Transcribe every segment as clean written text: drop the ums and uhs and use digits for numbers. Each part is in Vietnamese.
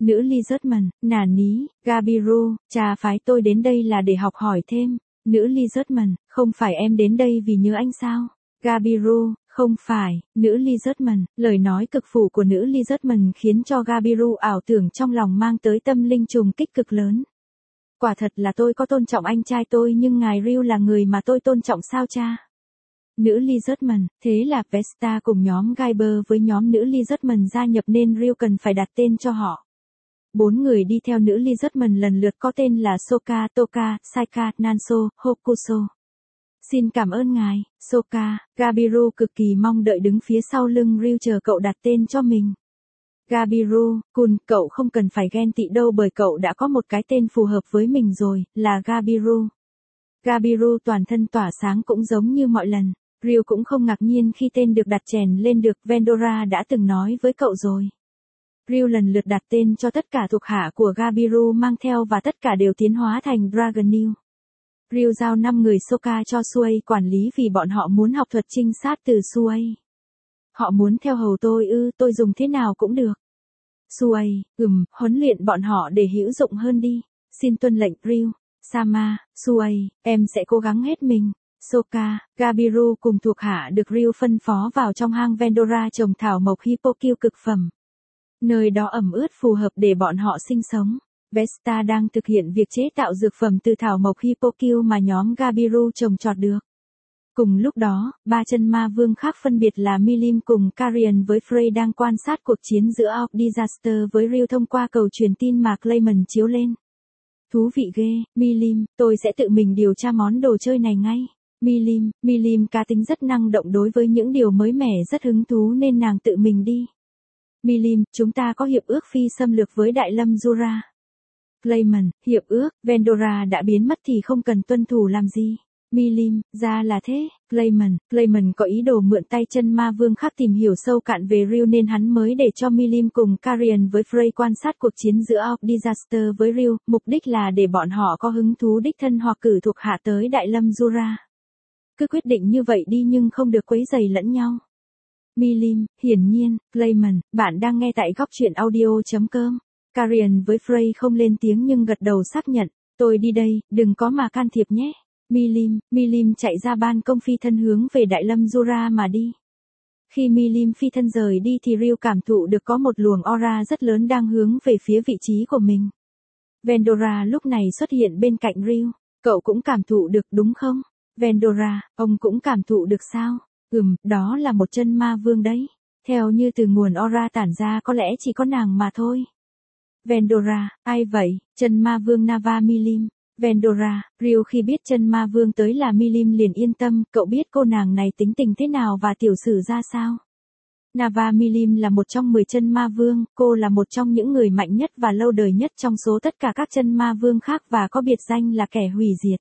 Nữ Lizardman, nà ní, Gabiru, cha phái tôi đến đây là để học hỏi thêm. Nữ Lizardman, không phải em đến đây vì nhớ anh sao? Gabiru, không phải, nữ Lizardman, lời nói cực phủ của nữ Lizardman khiến cho Gabiru ảo tưởng trong lòng mang tới tâm linh trùng kích cực lớn. Quả thật là tôi có tôn trọng anh trai tôi nhưng ngài Ryu là người mà tôi tôn trọng sao cha? Nữ Lizardman, thế là Vesta cùng nhóm Guiber với nhóm nữ Lizardman gia nhập nên Ryu cần phải đặt tên cho họ. 4 người đi theo nữ Lizardman lần lượt có tên là Soka, Toka, Saika, Nanso, Hokuso. Xin cảm ơn ngài, Soka. Gabiru cực kỳ mong đợi đứng phía sau lưng Ryu chờ cậu đặt tên cho mình. Gabiru, Kun, cậu không cần phải ghen tị đâu bởi cậu đã có một cái tên phù hợp với mình rồi, là Gabiru. Gabiru toàn thân tỏa sáng cũng giống như mọi lần. Ryu cũng không ngạc nhiên khi tên được đặt chèn lên được, Vendora đã từng nói với cậu rồi. Ryu lần lượt đặt tên cho tất cả thuộc hạ của Gabiru mang theo và tất cả đều tiến hóa thành Dragonil. Ryu giao 5 người Soka cho Suei quản lý vì bọn họ muốn học thuật trinh sát từ Suei. Họ muốn theo hầu tôi tôi dùng thế nào cũng được. Suei, huấn luyện bọn họ để hữu dụng hơn đi. Xin tuân lệnh Ryu. Sama, Suei, em sẽ cố gắng hết mình. Soka, Gabiru cùng thuộc hạ được Ryu phân phó vào trong hang Vendora trồng thảo mộc Hippocule cực phẩm. Nơi đó ẩm ướt phù hợp để bọn họ sinh sống. Vesta đang thực hiện việc chế tạo dược phẩm từ thảo mộc Hippocule mà nhóm Gabiru trồng trọt được. Cùng lúc đó, 3 chân ma vương khác phân biệt là Milim cùng Carian với Frey đang quan sát cuộc chiến giữa Orc Disaster với Ryu thông qua cầu truyền tin mà Clayman chiếu lên. Thú vị ghê, Milim, tôi sẽ tự mình điều tra món đồ chơi này ngay. Milim cá tính rất năng động đối với những điều mới mẻ rất hứng thú nên nàng tự mình đi. Milim, chúng ta có hiệp ước phi xâm lược với Đại Lâm Jura. Clayman, hiệp ước, Vendora đã biến mất thì không cần tuân thủ làm gì. Milim, ra là thế. Clayman có ý đồ mượn tay chân ma vương khác tìm hiểu sâu cạn về Ryu nên hắn mới để cho Milim cùng Carian với Frey quan sát cuộc chiến giữa Orc Disaster với Ryu, mục đích là để bọn họ có hứng thú đích thân hoặc cử thuộc hạ tới Đại Lâm Jura. Cứ quyết định như vậy đi nhưng không được quấy rầy lẫn nhau. Milim, hiển nhiên, Clayman, bạn đang nghe tại góc truyện audio.com. Carian với Frey không lên tiếng nhưng gật đầu xác nhận, tôi đi đây, đừng có mà can thiệp nhé. Milim chạy ra ban công phi thân hướng về Đại Lâm Jura mà đi. Khi Milim phi thân rời đi thì Ryu cảm thụ được có một luồng aura rất lớn đang hướng về phía vị trí của mình. Vendora lúc này xuất hiện bên cạnh Ryu, cậu cũng cảm thụ được đúng không? Vendora, ông cũng cảm thụ được sao? Đó là một chân ma vương đấy. Theo như từ nguồn aura tản ra có lẽ chỉ có nàng mà thôi. Vendora, ai vậy? Chân ma vương Nava Milim. Vendora, Ryu khi biết chân ma vương tới là Milim liền yên tâm, cậu biết cô nàng này tính tình thế nào và tiểu sử ra sao? Nava Milim là một trong 10 chân ma vương, cô là một trong những người mạnh nhất và lâu đời nhất trong số tất cả các chân ma vương khác và có biệt danh là kẻ hủy diệt.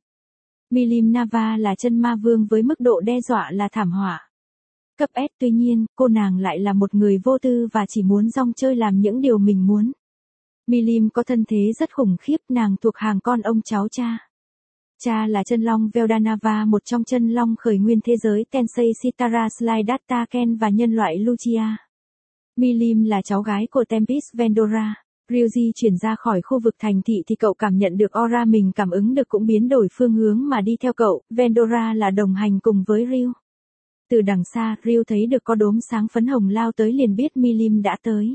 Milim Nava là chân ma vương với mức độ đe dọa là thảm họa. Cấp S tuy nhiên, cô nàng lại là một người vô tư và chỉ muốn rong chơi làm những điều mình muốn. Milim có thân thế rất khủng khiếp, nàng thuộc hàng con ông cháu cha. Cha là chân long Veldanava, một trong chân long khởi nguyên thế giới Tensei Sitara Slydata Ken và nhân loại Lucia. Milim là cháu gái của Tempest Vendora. Ryuji chuyển ra khỏi khu vực thành thị thì cậu cảm nhận được aura mình cảm ứng được cũng biến đổi phương hướng mà đi theo cậu, Vendora là đồng hành cùng với Ryu. Từ đằng xa, Ryu thấy được có đốm sáng phấn hồng lao tới liền biết Milim đã tới.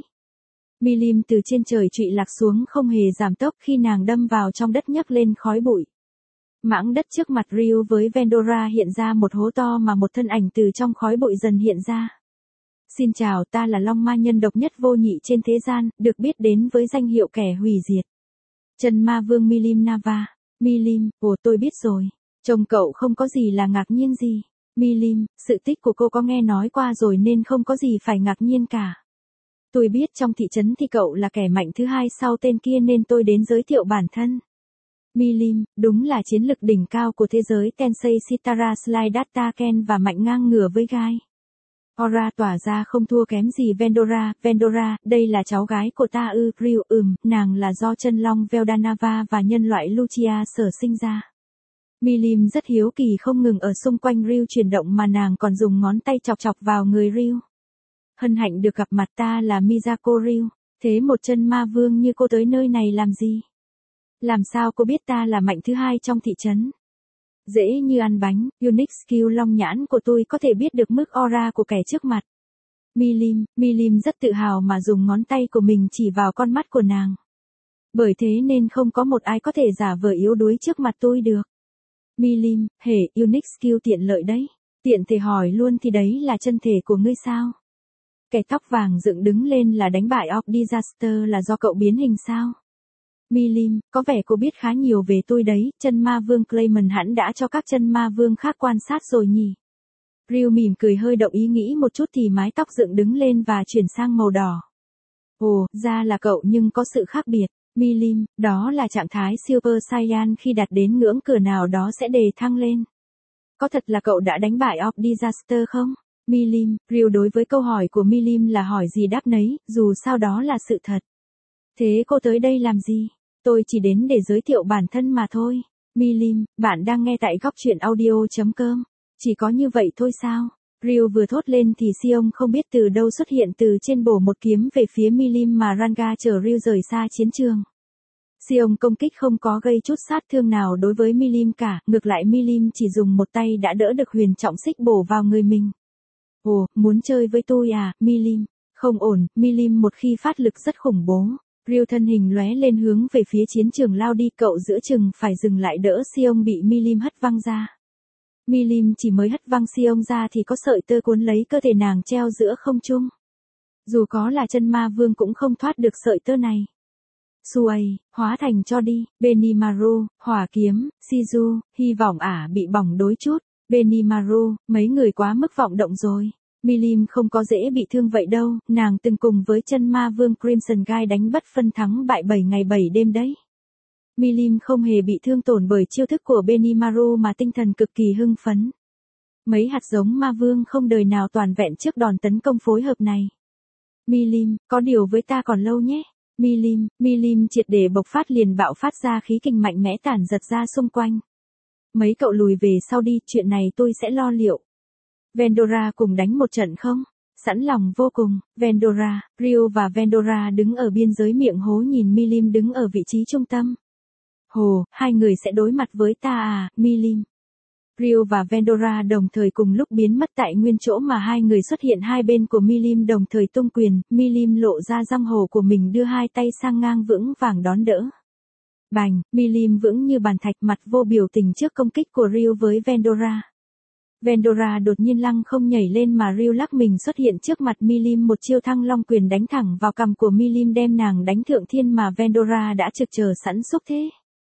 Milim từ trên trời trụy lạc xuống không hề giảm tốc khi nàng đâm vào trong đất nhấc lên khói bụi. Mảng đất trước mặt Ryu với Vendora hiện ra một hố to mà một thân ảnh từ trong khói bụi dần hiện ra. Xin chào, ta là Long Ma nhân độc nhất vô nhị trên thế gian, được biết đến với danh hiệu kẻ hủy diệt. Chân ma vương Milim Nava. Milim, tôi biết rồi. Trông cậu không có gì là ngạc nhiên gì. Milim, sự tích của cô có nghe nói qua rồi nên không có gì phải ngạc nhiên cả. Tôi biết trong thị trấn thì cậu là kẻ mạnh thứ hai sau tên kia nên tôi đến giới thiệu bản thân. Milim, đúng là chiến lực đỉnh cao của thế giới Tensei Sitara Slydata Ken và mạnh ngang ngửa với gai. Aura tỏa ra không thua kém gì Vendora, đây là cháu gái của ta Ryu, nàng là do chân long Veldanava và nhân loại Lucia sở sinh ra. Milim rất hiếu kỳ không ngừng ở xung quanh Ryu chuyển động mà nàng còn dùng ngón tay chọc chọc vào người Ryu. Hân hạnh được gặp mặt, ta là Miyako Ryu. Thế một chân ma vương như cô tới nơi này làm gì? Làm sao cô biết ta là mạnh thứ hai trong thị trấn? Dễ như ăn bánh, unique skill long nhãn của tôi có thể biết được mức aura của kẻ trước mặt. Mi Lim rất tự hào mà dùng ngón tay của mình chỉ vào con mắt của nàng. Bởi thế nên không có một ai có thể giả vờ yếu đuối trước mặt tôi được. Mi Lim, hệ, unique skill tiện lợi đấy. Tiện thể hỏi luôn thì đấy là chân thể của ngươi sao? Kẻ tóc vàng dựng đứng lên là đánh bại Orc Disaster là do cậu biến hình sao? Mi Lim, có vẻ cô biết khá nhiều về tôi đấy, chân ma vương Clayman hẳn đã cho các chân ma vương khác quan sát rồi nhỉ? Ryu mỉm cười hơi động ý nghĩ một chút thì mái tóc dựng đứng lên và chuyển sang màu đỏ. Ồ, ra là cậu nhưng có sự khác biệt. Mi Lim, đó là trạng thái Super Saiyan khi đạt đến ngưỡng cửa nào đó sẽ đề thăng lên. Có thật là cậu đã đánh bại Orc Disaster không? Mi Lim, Ryu đối với câu hỏi của Mi Lim là hỏi gì đáp nấy, dù sao đó là sự thật. Thế cô tới đây làm gì? Tôi chỉ đến để giới thiệu bản thân mà thôi. Mi Lim, bạn đang nghe tại góc truyện audio.com. Chỉ có như vậy thôi sao? Ryu vừa thốt lên thì Sion không biết từ đâu xuất hiện từ trên bổ một kiếm về phía Mi Lim mà Ranga chở Ryu rời xa chiến trường. Sion công kích không có gây chút sát thương nào đối với Mi Lim cả, ngược lại Mi Lim chỉ dùng một tay đã đỡ được huyền trọng xích bổ vào người mình. Ồ, muốn chơi với tôi à, Mi Lim? Không ổn, Mi Lim một khi phát lực rất khủng bố. Ryu thân hình lóe lên hướng về phía chiến trường lao đi, cậu giữa chừng phải dừng lại đỡ Sion bị Mi Lim hất văng ra. Mi Lim chỉ mới hất văng Sion ra thì có sợi tơ cuốn lấy cơ thể nàng treo giữa không trung. Dù có là chân ma vương cũng không thoát được sợi tơ này. Suai, hóa thành cho đi, Benimaru, hỏa kiếm, Shizu, hy vọng bị bỏng đôi chút. Benimaru, mấy người quá mức vọng động rồi. Mi Lim không có dễ bị thương vậy đâu, nàng từng cùng với chân ma vương Crimson Guy đánh bất phân thắng bại 7 ngày 7 đêm đấy. Mi Lim không hề bị thương tổn bởi chiêu thức của Benimaru mà tinh thần cực kỳ hưng phấn. Mấy hạt giống ma vương không đời nào toàn vẹn trước đòn tấn công phối hợp này. Mi Lim, có điều với ta còn lâu nhé. Mi Lim triệt để bộc phát liền bạo phát ra khí kình mạnh mẽ tản giật ra xung quanh. Mấy cậu lùi về sau đi, chuyện này tôi sẽ lo liệu. Vendora cùng đánh một trận không? Sẵn lòng vô cùng, Vendora, Ryu và Vendora đứng ở biên giới miệng hố nhìn Mi Lim đứng ở vị trí trung tâm. Hồ, hai người sẽ đối mặt với ta à, Mi Lim? Ryu và Vendora đồng thời cùng lúc biến mất tại nguyên chỗ mà hai người xuất hiện hai bên của Mi Lim đồng thời tung quyền, Mi Lim lộ ra răng hổ của mình đưa hai tay sang ngang vững vàng đón đỡ. Bành, Mi Lim vững như bàn thạch mặt vô biểu tình trước công kích của Ryu với Vendora. Vendora đột nhiên lăng không nhảy lên mà Ryu lắc mình xuất hiện trước mặt Mi Lim một chiêu thăng long quyền đánh thẳng vào cằm của Mi Lim đem nàng đánh thượng thiên mà Vendora đã trực chờ sẵn xúc thế.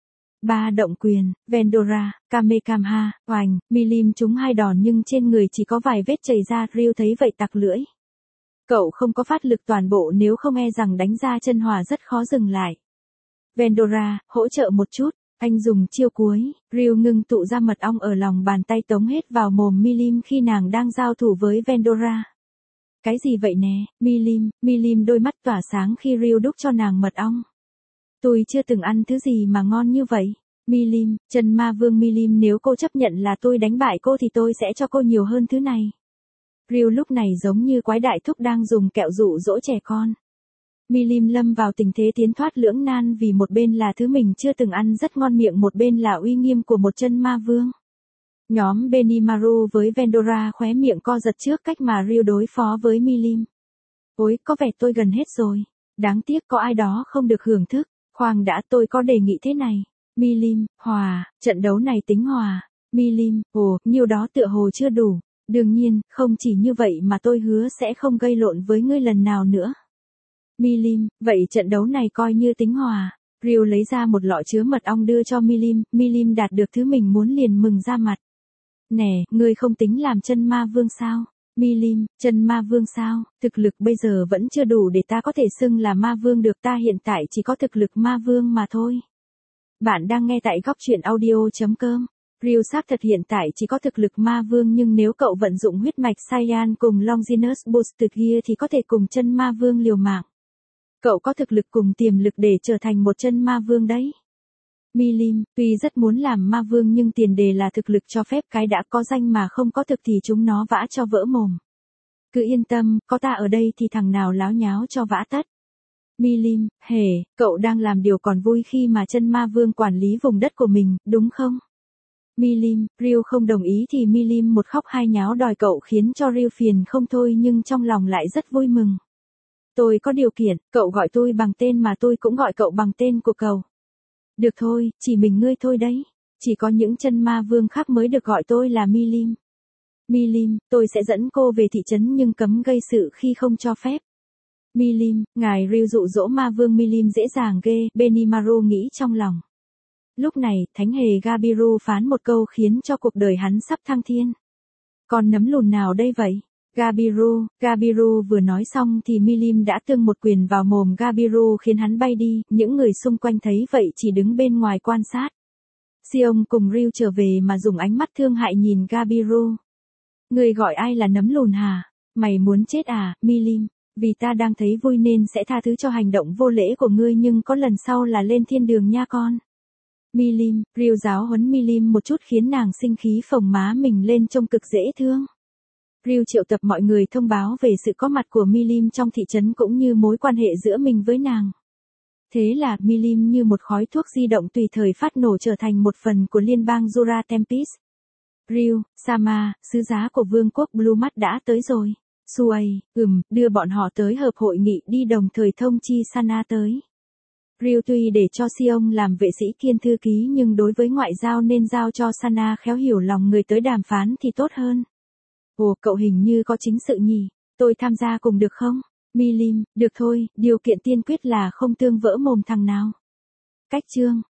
Ba động quyền, Vendora, Kamehameha, oành, Mi Lim trúng hai đòn nhưng trên người chỉ có vài vết chảy ra, Ryu thấy vậy tặc lưỡi. Cậu không có phát lực toàn bộ nếu không e rằng đánh ra chân hỏa rất khó dừng lại. Vendora, hỗ trợ một chút, anh dùng chiêu cuối, Ryu ngưng tụ ra mật ong ở lòng bàn tay tống hết vào mồm Mi Lim khi nàng đang giao thủ với Vendora. Cái gì vậy nè, Mi Lim đôi mắt tỏa sáng khi Ryu đút cho nàng mật ong. Tôi chưa từng ăn thứ gì mà ngon như vậy. Mi Lim, chân ma vương Mi Lim, nếu cô chấp nhận là tôi đánh bại cô thì tôi sẽ cho cô nhiều hơn thứ này. Ryu lúc này giống như quái đại thúc đang dùng kẹo dụ dỗ trẻ con. Mi Lim lâm vào tình thế tiến thoát lưỡng nan vì một bên là thứ mình chưa từng ăn rất ngon miệng, một bên là uy nghiêm của một chân ma vương. Nhóm Benimaru với Vendora khóe miệng co giật trước cách mà Ryu đối phó với Mi Lim. Ôi, có vẻ tôi gần hết rồi. Đáng tiếc có ai đó không được hưởng thức. Khoan đã, tôi có đề nghị thế này. Mi Lim, hòa, trận đấu này tính hòa. Mi Lim, ồ, nhiêu đó tựa hồ chưa đủ. Đương nhiên, không chỉ như vậy mà tôi hứa sẽ không gây lộn với ngươi lần nào nữa. Mi Lim, vậy trận đấu này coi như tính hòa. Ryu lấy ra một lọ chứa mật ong đưa cho Mi Lim đạt được thứ mình muốn liền mừng ra mặt. Nè, ngươi không tính làm chân ma vương sao? Mi Lim, chân ma vương sao? Thực lực bây giờ vẫn chưa đủ để ta có thể xưng là ma vương được, ta hiện tại chỉ có thực lực ma vương mà thôi. Bạn đang nghe tại góc truyện audio.com. Ryu xác thật hiện tại chỉ có thực lực ma vương nhưng nếu cậu vận dụng huyết mạch Saiyan cùng Longinus Boosted Gear thì có thể cùng chân ma vương liều mạng. Cậu có thực lực cùng tiềm lực để trở thành một chân ma vương đấy. Mi Lim, tuy rất muốn làm ma vương nhưng tiền đề là thực lực cho phép, cái đã có danh mà không có thực thì chúng nó vã cho vỡ mồm. Cứ yên tâm, có ta ở đây thì thằng nào láo nháo cho vã tất. Milim, hề, cậu đang làm điều còn vui khi mà chân ma vương quản lý vùng đất của mình, đúng không? Milim, Ryu không đồng ý thì Milim một khóc hai nháo đòi cậu khiến cho Ryu phiền không thôi nhưng trong lòng lại rất vui mừng. Tôi có điều kiện, cậu gọi tôi bằng tên mà tôi cũng gọi cậu bằng tên của cậu. Được thôi, chỉ mình ngươi thôi đấy. Chỉ có những chân ma vương khác mới được gọi tôi là Milim. Milim, tôi sẽ dẫn cô về thị trấn nhưng cấm gây sự khi không cho phép. Milim, ngài Ryu dụ dỗ ma vương Milim dễ dàng ghê, Benimaru nghĩ trong lòng. Lúc này, thánh hề Gabiru phán một câu khiến cho cuộc đời hắn sắp thăng thiên. Con nấm lùn nào đây vậy? Gabiru vừa nói xong thì Milim đã tương một quyền vào mồm Gabiru khiến hắn bay đi, những người xung quanh thấy vậy chỉ đứng bên ngoài quan sát. Xiong cùng Ryu trở về mà dùng ánh mắt thương hại nhìn Gabiru. Người gọi ai là nấm lùn hả? Mày muốn chết à, Milim? Vì ta đang thấy vui nên sẽ tha thứ cho hành động vô lễ của ngươi nhưng có lần sau là lên thiên đường nha con. Milim, Ryu giáo huấn Milim một chút khiến nàng sinh khí phồng má mình lên trông cực dễ thương. Ryu triệu tập mọi người thông báo về sự có mặt của Milim trong thị trấn cũng như mối quan hệ giữa mình với nàng. Thế là Milim như một khói thuốc di động tùy thời phát nổ trở thành một phần của liên bang Jura Tempest. Ryu, Sama, sứ giá của vương quốc Blue Mắt đã tới rồi. Suay, đưa bọn họ tới hợp hội nghị đi đồng thời thông chi Sana tới. Ryu tuy để cho Xiong làm vệ sĩ kiêm thư ký nhưng đối với ngoại giao nên giao cho Sana khéo hiểu lòng người tới đàm phán thì tốt hơn. Ồ, cậu hình như có chính sự nhỉ, tôi tham gia cùng được không? Milim, được thôi, điều kiện tiên quyết là không tương vỡ mồm thằng nào. Cách chương.